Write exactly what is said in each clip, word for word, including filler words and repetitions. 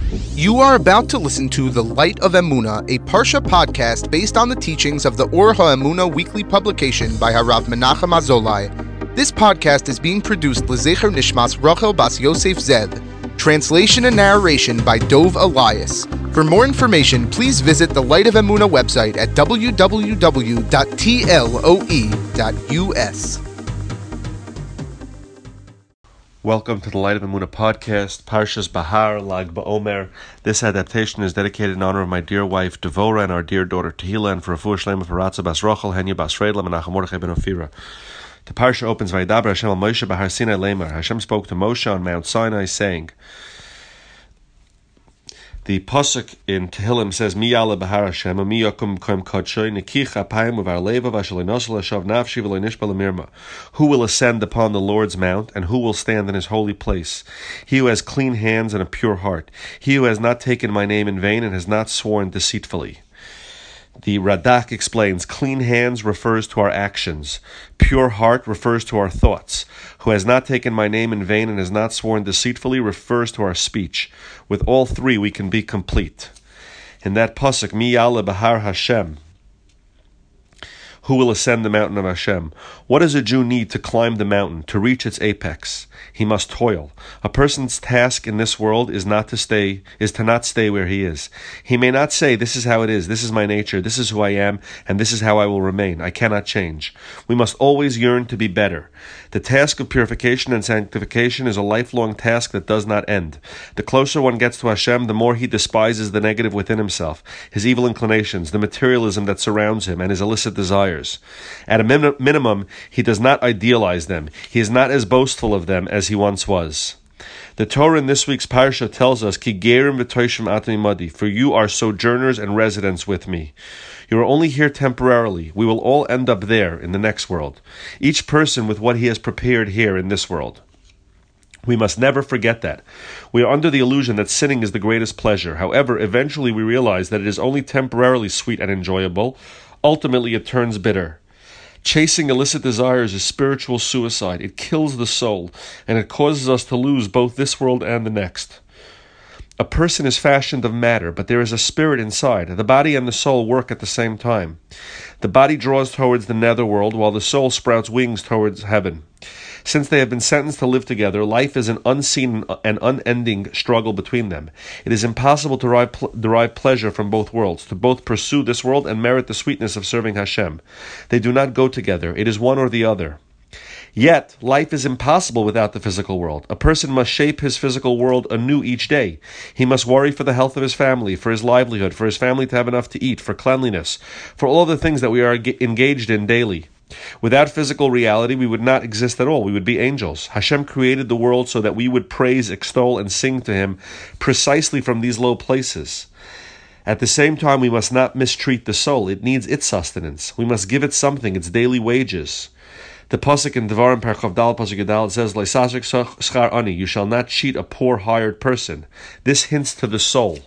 You are about to listen to The Light of Emunah, a Parsha podcast based on the teachings of the Or HaEmunah weekly publication by Harav Menachem Azolai. This podcast is being produced L'Zecher Nishmas Rachel Bas Yosef Zed. Translation and narration by Dov Elias. For more information, please visit the Light of Emunah website at w w w dot t l o e dot u s. Welcome to the Light of Emunah podcast, Parshas Bahar, Lag BaOmer. This adaptation is dedicated in honor of my dear wife, Devora, and our dear daughter, Tehila, and for a full shlema for Ratza Bas Rachel, Henya Bas Redla, Menachem Mordechai ben Ofira. The Parsha opens, Vayidaber Hashem al Moshe Bahar Sinai Lemar. Hashem spoke to Moshe on Mount Sinai, saying, the pasuk in Tehillim says, Mi yala Bahar Hashem, mi yakum koim kodshoy, nikich apayim uvar leva, vashal inosel hashav nafshi v'lo nishba lemirma. Who will ascend upon the Lord's mount, and who will stand in his holy place? He who has clean hands and a pure heart. He who has not taken my name in vain and has not sworn deceitfully. The Radak explains, clean hands refers to our actions. Pure heart refers to our thoughts. Who has not taken my name in vain and has not sworn deceitfully refers to our speech. With all three we can be complete. In that pasuk, Mi yala Bahar Hashem, who will ascend the mountain of Hashem? What does a Jew need to climb the mountain, to reach its apex? He must toil. A person's task in this world is not to stay, is to not stay where he is. He may not say, this is how it is, this is my nature, this is who I am, and this is how I will remain. I cannot change. We must always yearn to be better. The task of purification and sanctification is a lifelong task that does not end. The closer one gets to Hashem, the more he despises the negative within himself, his evil inclinations, the materialism that surrounds him, and his illicit desires. At a min- minimum, he does not idealize them. He is not as boastful of them as he once was. The Torah in this week's parsha tells us, Ki gerim v'toishim atem imadi, for you are sojourners and residents with me. You are only here temporarily. We will all end up there in the next world. Each person with what he has prepared here in this world. We must never forget that. We are under the illusion that sinning is the greatest pleasure. However, eventually we realize that it is only temporarily sweet and enjoyable. Ultimately, it turns bitter. Chasing illicit desires is spiritual suicide. It kills the soul, and it causes us to lose both this world and the next. A person is fashioned of matter, but there is a spirit inside. The body and the soul work at the same time. The body draws towards the netherworld, while the soul sprouts wings towards heaven. Since they have been sentenced to live together, life is an unseen and unending struggle between them. It is impossible to derive, pl- derive pleasure from both worlds, to both pursue this world and merit the sweetness of serving Hashem. They do not go together. It is one or the other. Yet, life is impossible without the physical world. A person must shape his physical world anew each day. He must worry for the health of his family, for his livelihood, for his family to have enough to eat, for cleanliness, for all the things that we are engaged in daily. Without physical reality, we would not exist at all. We would be angels. Hashem created the world so that we would praise, extol, and sing to Him precisely from these low places. At the same time, we must not mistreat the soul. It needs its sustenance. We must give it something, its daily wages. The pasuk in Devarim Perchav Dal pasuk Yudal says, "Leisasik schar ani," you shall not cheat a poor hired person. This hints to the soul.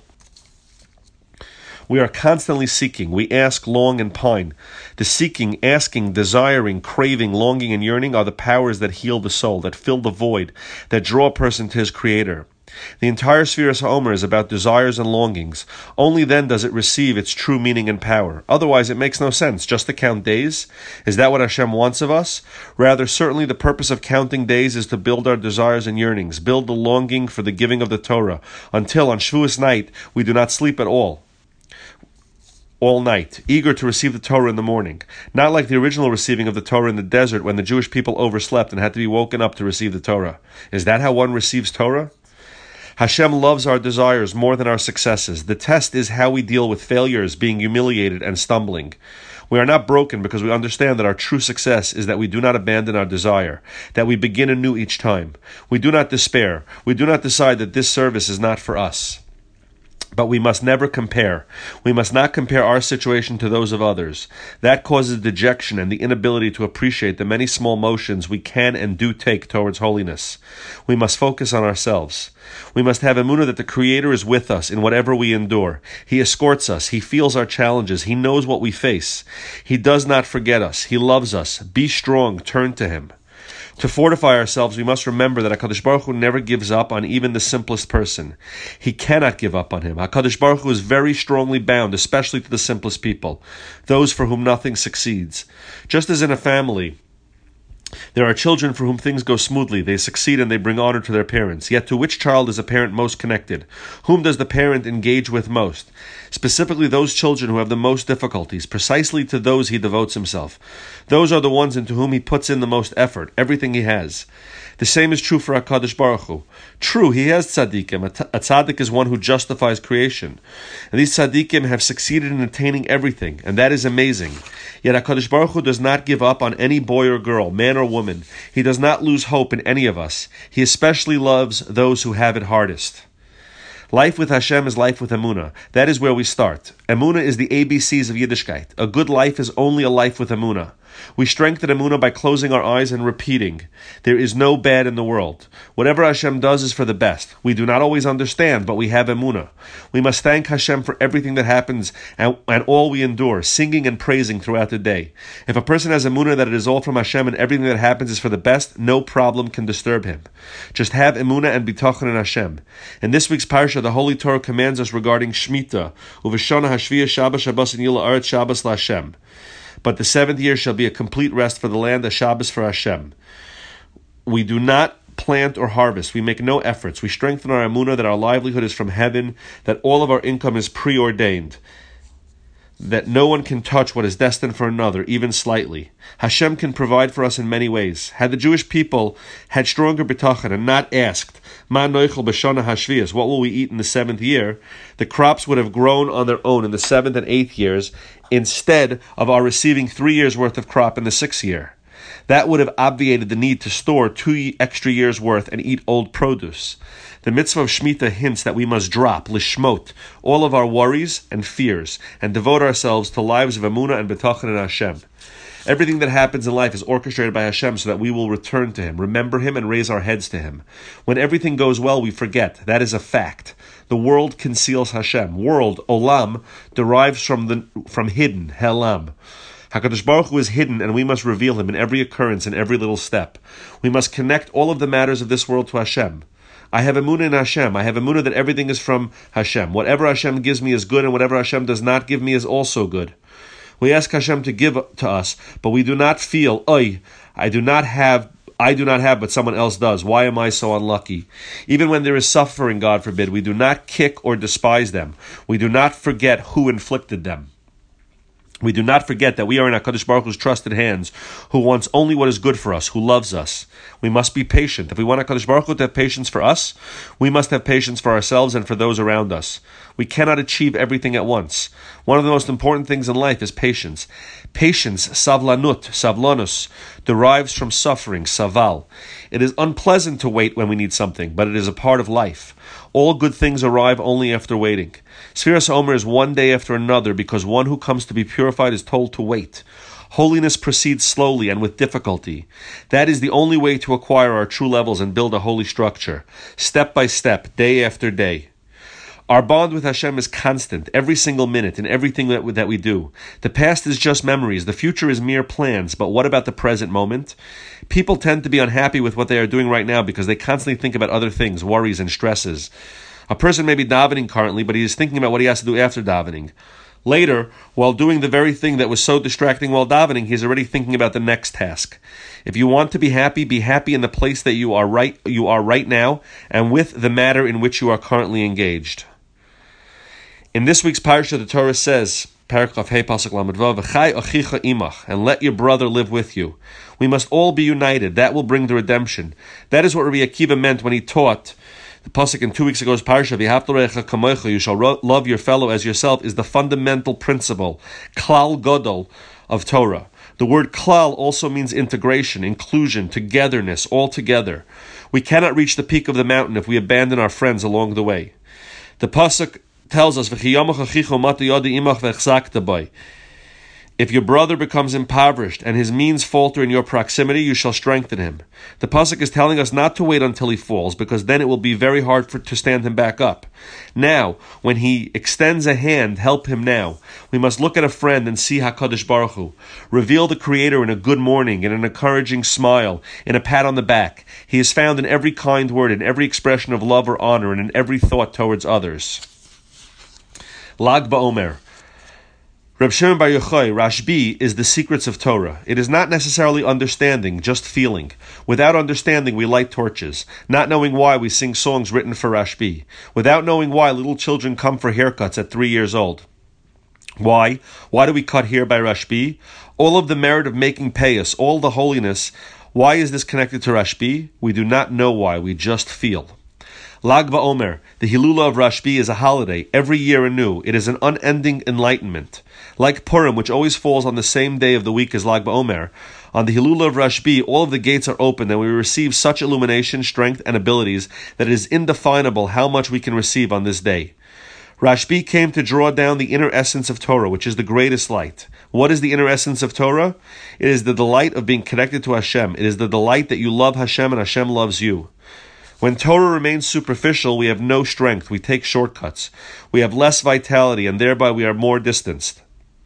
We are constantly seeking. We ask, long, and pine. The seeking, asking, desiring, craving, longing, and yearning are the powers that heal the soul, that fill the void, that draw a person to his Creator. The entire Sfiras HaOmer is about desires and longings. Only then does it receive its true meaning and power. Otherwise, it makes no sense. Just to count days? Is that what Hashem wants of us? Rather, certainly the purpose of counting days is to build our desires and yearnings, build the longing for the giving of the Torah, until on Shavuos night we do not sleep at all. all night, eager to receive the Torah in the morning. Not like the original receiving of the Torah in the desert when the Jewish people overslept and had to be woken up to receive the Torah. Is that how one receives Torah? Hashem loves our desires more than our successes. The test is how we deal with failures, being humiliated and stumbling. We are not broken because we understand that our true success is that we do not abandon our desire, that we begin anew each time. We do not despair. We do not decide that this service is not for us. But we must never compare. We must not compare our situation to those of others. That causes dejection and the inability to appreciate the many small motions we can and do take towards holiness. We must focus on ourselves. We must have emunah that the Creator is with us in whatever we endure. He escorts us. He feels our challenges. He knows what we face. He does not forget us. He loves us. Be strong. Turn to Him. To fortify ourselves, we must remember that HaKadosh Baruch Hu never gives up on even the simplest person. He cannot give up on him. HaKadosh Baruch Hu is very strongly bound, especially to the simplest people, those for whom nothing succeeds. Just as in a family, there are children for whom things go smoothly, they succeed and they bring honor to their parents. Yet to which child is a parent most connected? Whom does the parent engage with most? Specifically those children who have the most difficulties. Precisely to those he devotes himself. Those are the ones into whom he puts in the most effort, everything he has. The same is true for HaKadosh Baruch Hu. True, he has tzaddikim. A tzaddik is one who justifies creation. And these tzaddikim have succeeded in attaining everything, and that is amazing. Yet HaKadosh Baruch Hu does not give up on any boy or girl, man or woman. He does not lose hope in any of us. He especially loves those who have it hardest. Life with Hashem is life with Emunah. That is where we start. Emunah is the A B Cs of Yiddishkeit. A good life is only a life with Emunah. We strengthen Emunah by closing our eyes and repeating, there is no bad in the world. Whatever Hashem does is for the best. We do not always understand, but we have Emunah. We must thank Hashem for everything that happens and, and all we endure, singing and praising throughout the day. If a person has Emunah that it is all from Hashem and everything that happens is for the best, no problem can disturb him. Just have Emunah and bitachon in Hashem. In this week's parsha, the Holy Torah commands us regarding Shemitah, Uveshana Hashviyah Shabbos Shabbos and Yila Aretz Shabbos LaHashem. But the seventh year shall be a complete rest for the land, a Shabbos for Hashem. We do not plant or harvest. We make no efforts. We strengthen our emunah that our livelihood is from heaven, that all of our income is preordained, that no one can touch what is destined for another, even slightly. Hashem can provide for us in many ways. Had the Jewish people had stronger bitachon and not asked, Ma noichel b'shana hashviyas, what will we eat in the seventh year? The crops would have grown on their own in the seventh and eighth years, instead of our receiving three years' worth of crop in the sixth year. That would have obviated the need to store two extra years' worth and eat old produce. The mitzvah of Shemitah hints that we must drop, lishmot, all of our worries and fears, and devote ourselves to lives of emunah and bitachon in Hashem. Everything that happens in life is orchestrated by Hashem so that we will return to Him, remember Him, and raise our heads to Him. When everything goes well, we forget. That is a fact. The world conceals Hashem. World, olam, derives from the from hidden, helam. HaKadosh Baruch Hu is hidden, and we must reveal Him in every occurrence, in every little step. We must connect all of the matters of this world to Hashem. I have emunah in Hashem. I have emunah that everything is from Hashem. Whatever Hashem gives me is good, and whatever Hashem does not give me is also good. We ask Hashem to give to us, but we do not feel, oy, I do not have, I do not have, but someone else does. Why am I so unlucky? Even when there is suffering, God forbid, we do not kick or despise them. We do not forget who inflicted them. We do not forget that we are in HaKadosh Baruch Hu's trusted hands, who wants only what is good for us, who loves us. We must be patient. If we want HaKadosh Baruch Hu to have patience for us, we must have patience for ourselves and for those around us. We cannot achieve everything at once. One of the most important things in life is patience. Patience, savlanut, savlanus, derives from suffering, saval. It is unpleasant to wait when we need something, but it is a part of life. All good things arrive only after waiting. Sfiras Omer is one day after another because one who comes to be purified is told to wait. Holiness proceeds slowly and with difficulty. That is the only way to acquire our true levels and build a holy structure, step by step, day after day. Our bond with Hashem is constant, every single minute, in everything that we, that we do. The past is just memories, the future is mere plans, but what about the present moment? People tend to be unhappy with what they are doing right now because they constantly think about other things, worries and stresses. A person may be davening currently, but he is thinking about what he has to do after davening. Later, while doing the very thing that was so distracting while davening, he is already thinking about the next task. If you want to be happy, be happy in the place that you are right, you are right now, and with the matter in which you are currently engaged. In this week's parsha, the Torah says, Paragraph Hey Pasuk Lamed Vav, V'chai achicha imach, and let your brother live with you. We must all be united. That will bring the redemption. That is what Rabbi Akiva meant when he taught the pasuk in two weeks ago's parsha, V'havta re'echa kamocha, you shall ro- love your fellow as yourself, is the fundamental principle, klal gadol, of Torah. The word klal also means integration, inclusion, togetherness, all together. We cannot reach the peak of the mountain if we abandon our friends along the way. The pasuk tells us, if If your brother becomes impoverished and his means falter in your proximity, you shall strengthen him. The pasuk is telling us not to wait until he falls, because then it will be very hard for, to stand him back up. Now, when he extends a hand, help him now. We must look at a friend and see HaKadosh Baruch Hu. Reveal the Creator in a good morning, in an encouraging smile, in a pat on the back. He is found in every kind word, in every expression of love or honor, and in every thought towards others. Lag BaOmer. Reb Shimon Bar Yochai, Rashbi, is the secrets of Torah. It is not necessarily understanding, just feeling. Without understanding, we light torches. Not knowing why, we sing songs written for Rashbi. Without knowing why, little children come for haircuts at three years old. Why? Why do we cut hair by Rashbi? All of the merit of making payas, all the holiness. Why is this connected to Rashbi? We do not know why, we just feel. Lag BaOmer, the Hilula of Rashbi, is a holiday, every year anew. It is an unending enlightenment. Like Purim, which always falls on the same day of the week as Lag BaOmer, on the Hilula of Rashbi, all of the gates are open, and we receive such illumination, strength, and abilities that it is indefinable how much we can receive on this day. Rashbi came to draw down the inner essence of Torah, which is the greatest light. What is the inner essence of Torah? It is the delight of being connected to Hashem. It is the delight that you love Hashem and Hashem loves you. When Torah remains superficial, we have no strength, we take shortcuts. We have less vitality, and thereby we are more distanced.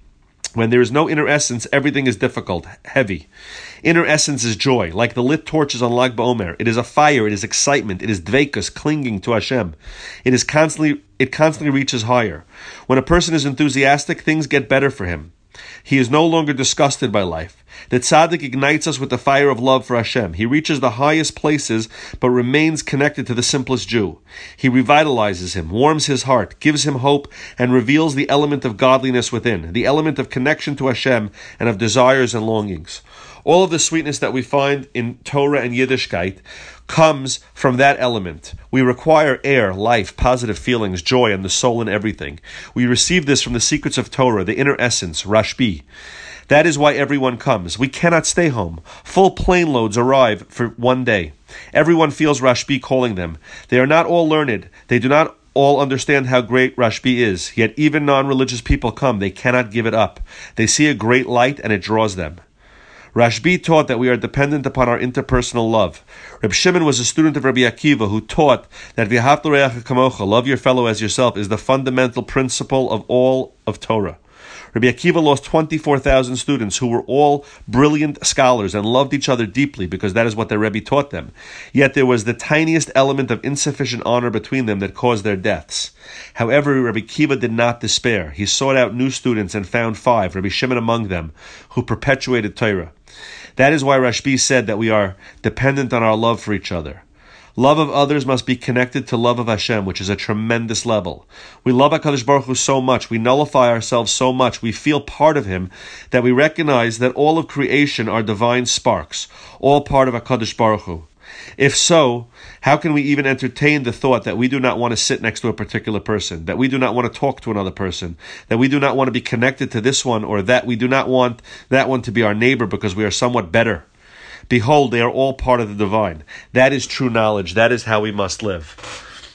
When there is no inner essence, everything is difficult, heavy. Inner essence is joy, like the lit torches on Lag BaOmer. It is a fire, it is excitement, it is dveikus, clinging to Hashem. It is constantly, it constantly reaches higher. When a person is enthusiastic, things get better for him. He is no longer disgusted by life. The tzaddik ignites us with the fire of love for Hashem. He reaches the highest places, but remains connected to the simplest Jew. He revitalizes him, warms his heart, gives him hope, and reveals the element of godliness within, the element of connection to Hashem and of desires and longings. All of the sweetness that we find in Torah and Yiddishkeit comes from that element. We require air, life, positive feelings, joy, and the soul in everything. We receive this from the secrets of Torah, the inner essence, Rashbi. That is why everyone comes. We cannot stay home. Full plane loads arrive for one day. Everyone feels Rashbi calling them. They are not all learned. They do not all understand how great Rashbi is. Yet even non-religious people come. They cannot give it up. They see a great light and it draws them. Rashbi taught that we are dependent upon our interpersonal love. Reb Shimon was a student of Rabbi Akiva who taught that v'ahavta l'reacha kamocha, love your fellow as yourself, is the fundamental principle of all of Torah. Rabbi Akiva lost twenty-four thousand students who were all brilliant scholars and loved each other deeply because that is what their Rebbe taught them. Yet there was the tiniest element of insufficient honor between them that caused their deaths. However, Rabbi Akiva did not despair. He sought out new students and found five, Rabbi Shimon among them, who perpetuated Torah. That is why Rashbi said that we are dependent on our love for each other. Love of others must be connected to love of Hashem, which is a tremendous level. We love HaKadosh Baruch Hu so much, we nullify ourselves so much, we feel part of Him, that we recognize that all of creation are divine sparks, all part of HaKadosh Baruch Hu. If so, how can we even entertain the thought that we do not want to sit next to a particular person, that we do not want to talk to another person, that we do not want to be connected to this one or that, we do not want that one to be our neighbor because we are somewhat better? Behold, they are all part of the divine. That is true knowledge. That is how we must live.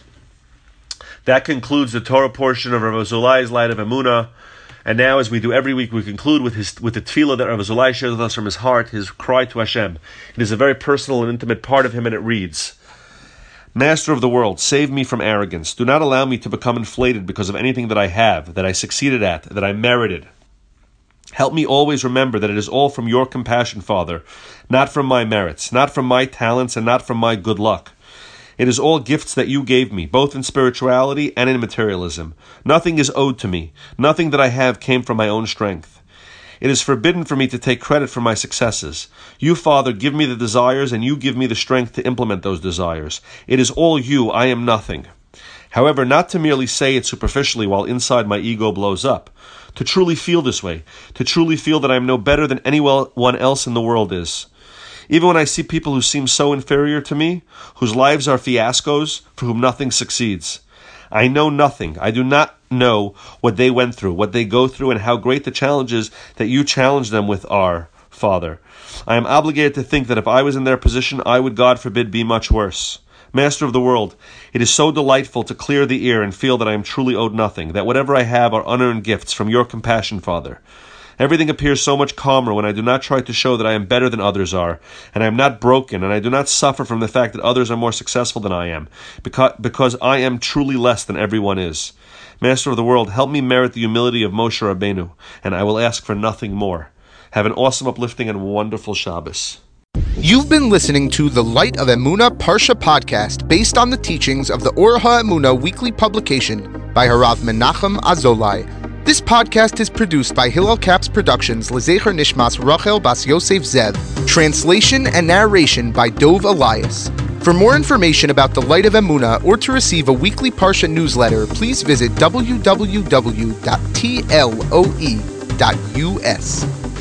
That concludes the Torah portion of Rav Azulai's Light of Emunah. And now, as we do every week, we conclude with his with the tefillah that Rav Azulai shares with us from his heart, his cry to Hashem. It is a very personal and intimate part of him, and it reads, Master of the world, save me from arrogance. Do not allow me to become inflated because of anything that I have, that I succeeded at, that I merited. Help me always remember that it is all from your compassion, Father, not from my merits, not from my talents, and not from my good luck. It is all gifts that you gave me, both in spirituality and in materialism. Nothing is owed to me. Nothing that I have came from my own strength. It is forbidden for me to take credit for my successes. You, Father, give me the desires, and you give me the strength to implement those desires. It is all you. I am nothing. However, not to merely say it superficially while inside my ego blows up. To truly feel this way, to truly feel that I am no better than anyone else in the world is. Even when I see people who seem so inferior to me, whose lives are fiascos, for whom nothing succeeds. I know nothing. I do not know what they went through, what they go through, and how great the challenges that you challenge them with are, Father. I am obligated to think that if I was in their position, I would, God forbid, be much worse. Master of the world, it is so delightful to clear the ear and feel that I am truly owed nothing, that whatever I have are unearned gifts from your compassion, Father. Everything appears so much calmer when I do not try to show that I am better than others are, and I am not broken, and I do not suffer from the fact that others are more successful than I am, because, because I am truly less than everyone is. Master of the world, help me merit the humility of Moshe Rabbeinu, and I will ask for nothing more. Have an awesome, uplifting, and wonderful Shabbos. You've been listening to the Light of Emunah Parsha podcast based on the teachings of the Or HaEmunah weekly publication by Harav Menachem Azolai. This podcast is produced by Hillel Caps Productions, Lezecher Nishmas Rachel Bas Yosef Zev. Translation and narration by Dov Elias. For more information about the Light of Emunah or to receive a weekly Parsha newsletter, please visit w w w dot t l o e dot u s.